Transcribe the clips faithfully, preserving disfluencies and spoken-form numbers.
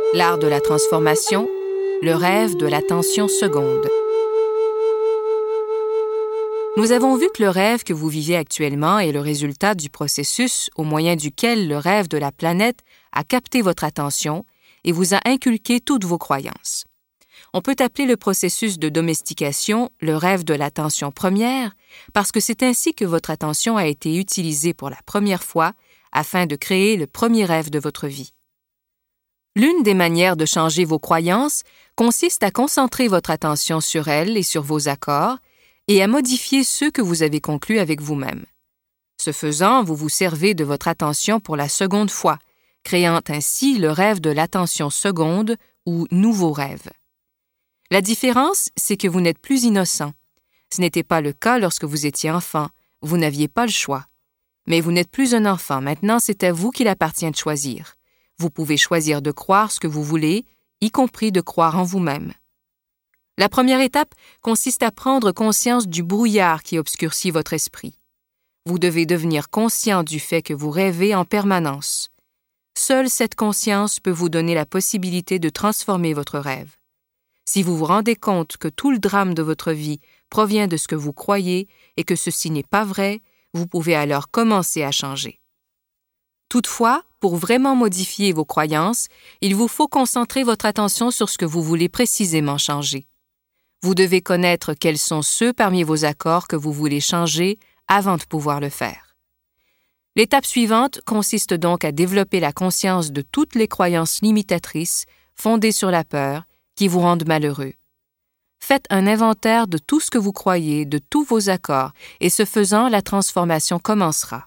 L'art de la transformation, le rêve de l'attention seconde. Nous avons vu que le rêve que vous vivez actuellement est le résultat du processus au moyen duquel le rêve de la planète a capté votre attention et vous a inculqué toutes vos croyances. On peut appeler le processus de domestication le rêve de l'attention première parce que c'est ainsi que votre attention a été utilisée pour la première fois afin de créer le premier rêve de votre vie. L'une des manières de changer vos croyances consiste à concentrer votre attention sur elles et sur vos accords et à modifier ceux que vous avez conclus avec vous-même. Ce faisant, vous vous servez de votre attention pour la seconde fois, créant ainsi le rêve de l'attention seconde ou nouveau rêve. La différence, c'est que vous n'êtes plus innocent. Ce n'était pas le cas lorsque vous étiez enfant, vous n'aviez pas le choix. Mais vous n'êtes plus un enfant, maintenant c'est à vous qu'il appartient de choisir. Vous pouvez choisir de croire ce que vous voulez, y compris de croire en vous-même. La première étape consiste à prendre conscience du brouillard qui obscurcit votre esprit. Vous devez devenir conscient du fait que vous rêvez en permanence. Seule cette conscience peut vous donner la possibilité de transformer votre rêve. Si vous vous rendez compte que tout le drame de votre vie provient de ce que vous croyez et que ceci n'est pas vrai, vous pouvez alors commencer à changer. Toutefois, pour vraiment modifier vos croyances, il vous faut concentrer votre attention sur ce que vous voulez précisément changer. Vous devez connaître quels sont ceux parmi vos accords que vous voulez changer avant de pouvoir le faire. L'étape suivante consiste donc à développer la conscience de toutes les croyances limitatrices fondées sur la peur qui vous rendent malheureux. Faites un inventaire de tout ce que vous croyez, de tous vos accords, et ce faisant, la transformation commencera.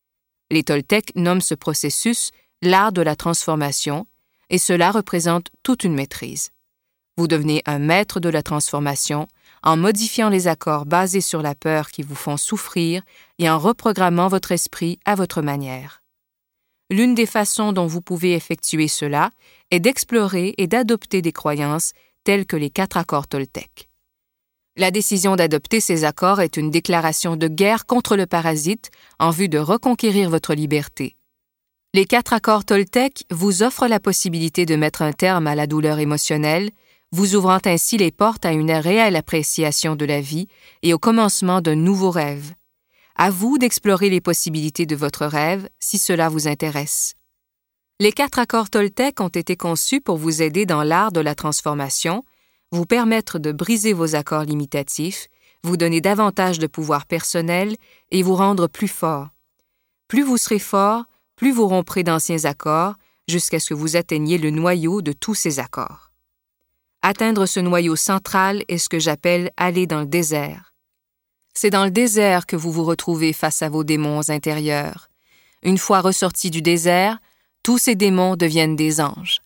Les Toltecs nomment ce processus l'art de la transformation, et cela représente toute une maîtrise. Vous devenez un maître de la transformation en modifiant les accords basés sur la peur qui vous font souffrir et en reprogrammant votre esprit à votre manière. L'une des façons dont vous pouvez effectuer cela est d'explorer et d'adopter des croyances telles que les quatre accords Toltecs. La décision d'adopter ces accords est une déclaration de guerre contre le parasite en vue de reconquérir votre liberté. Les quatre accords Toltecs vous offrent la possibilité de mettre un terme à la douleur émotionnelle, vous ouvrant ainsi les portes à une réelle appréciation de la vie et au commencement d'un nouveau rêve. À vous d'explorer les possibilités de votre rêve si cela vous intéresse. Les quatre accords Toltecs ont été conçus pour vous aider dans l'art de la transformation, vous permettre de briser vos accords limitatifs, vous donner davantage de pouvoir personnel et vous rendre plus fort. Plus vous serez fort, plus vous romprez d'anciens accords jusqu'à ce que vous atteigniez le noyau de tous ces accords. Atteindre ce noyau central est ce que j'appelle aller dans le désert. C'est dans le désert que vous vous retrouvez face à vos démons intérieurs. Une fois ressortis du désert, tous ces démons deviennent des anges.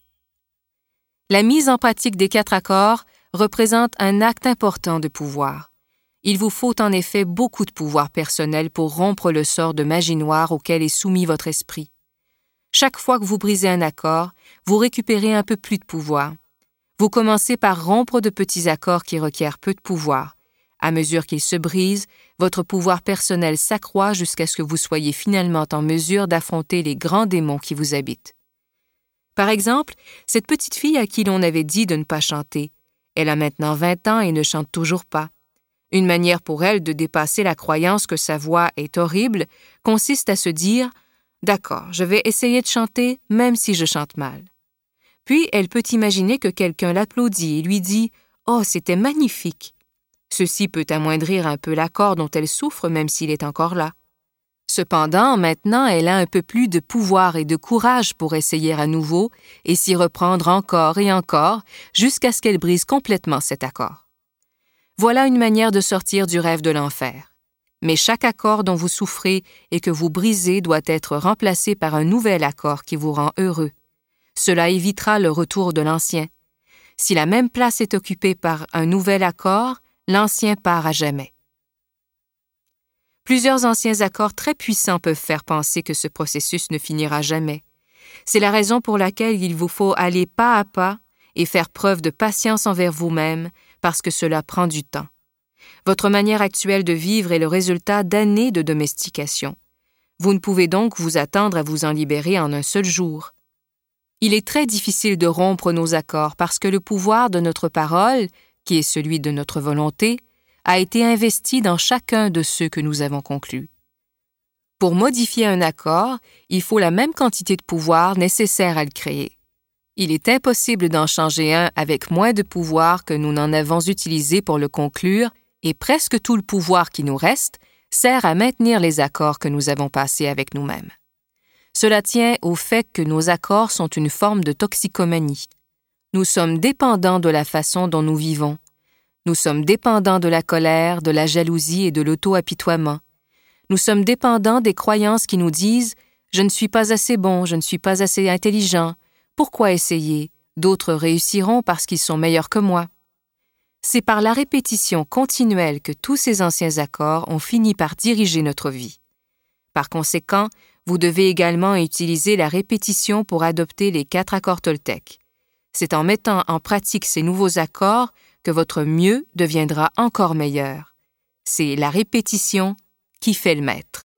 La mise en pratique des quatre accords représente un acte important de pouvoir. Il vous faut en effet beaucoup de pouvoir personnel pour rompre le sort de magie noire auquel est soumis votre esprit. Chaque fois que vous brisez un accord, vous récupérez un peu plus de pouvoir. Vous commencez par rompre de petits accords qui requièrent peu de pouvoir. À mesure qu'ils se brisent, votre pouvoir personnel s'accroît jusqu'à ce que vous soyez finalement en mesure d'affronter les grands démons qui vous habitent. Par exemple, cette petite fille à qui l'on avait dit de ne pas chanter, elle a maintenant vingt ans et ne chante toujours pas. Une manière pour elle de dépasser la croyance que sa voix est horrible consiste à se dire « D'accord, je vais essayer de chanter même si je chante mal ». Puis elle peut imaginer que quelqu'un l'applaudit et lui dit « Oh, c'était magnifique ». Ceci peut amoindrir un peu l'accord dont elle souffre même s'il est encore là. Cependant, maintenant, elle a un peu plus de pouvoir et de courage pour essayer à nouveau et s'y reprendre encore et encore jusqu'à ce qu'elle brise complètement cet accord. Voilà une manière de sortir du rêve de l'enfer. Mais chaque accord dont vous souffrez et que vous brisez doit être remplacé par un nouvel accord qui vous rend heureux. Cela évitera le retour de l'ancien. Si la même place est occupée par un nouvel accord, l'ancien part à jamais. Plusieurs anciens accords très puissants peuvent faire penser que ce processus ne finira jamais. C'est la raison pour laquelle il vous faut aller pas à pas et faire preuve de patience envers vous-même parce que cela prend du temps. Votre manière actuelle de vivre est le résultat d'années de domestication. Vous ne pouvez donc vous attendre à vous en libérer en un seul jour. Il est très difficile de rompre nos accords parce que le pouvoir de notre parole, qui est celui de notre volonté, a été investi dans chacun de ceux que nous avons conclus. Pour modifier un accord, il faut la même quantité de pouvoir nécessaire à le créer. Il est impossible d'en changer un avec moins de pouvoir que nous n'en avons utilisé pour le conclure, et presque tout le pouvoir qui nous reste sert à maintenir les accords que nous avons passés avec nous-mêmes. Cela tient au fait que nos accords sont une forme de toxicomanie. Nous sommes dépendants de la façon dont nous vivons. Nous sommes dépendants de la colère, de la jalousie et de l'auto-apitoiement. Nous sommes dépendants des croyances qui nous disent « Je ne suis pas assez bon, je ne suis pas assez intelligent. Pourquoi essayer? D'autres réussiront parce qu'ils sont meilleurs que moi. » C'est par la répétition continuelle que tous ces anciens accords ont fini par diriger notre vie. Par conséquent, vous devez également utiliser la répétition pour adopter les quatre accords Toltec. C'est en mettant en pratique ces nouveaux accords que votre mieux deviendra encore meilleur. C'est la répétition qui fait le maître.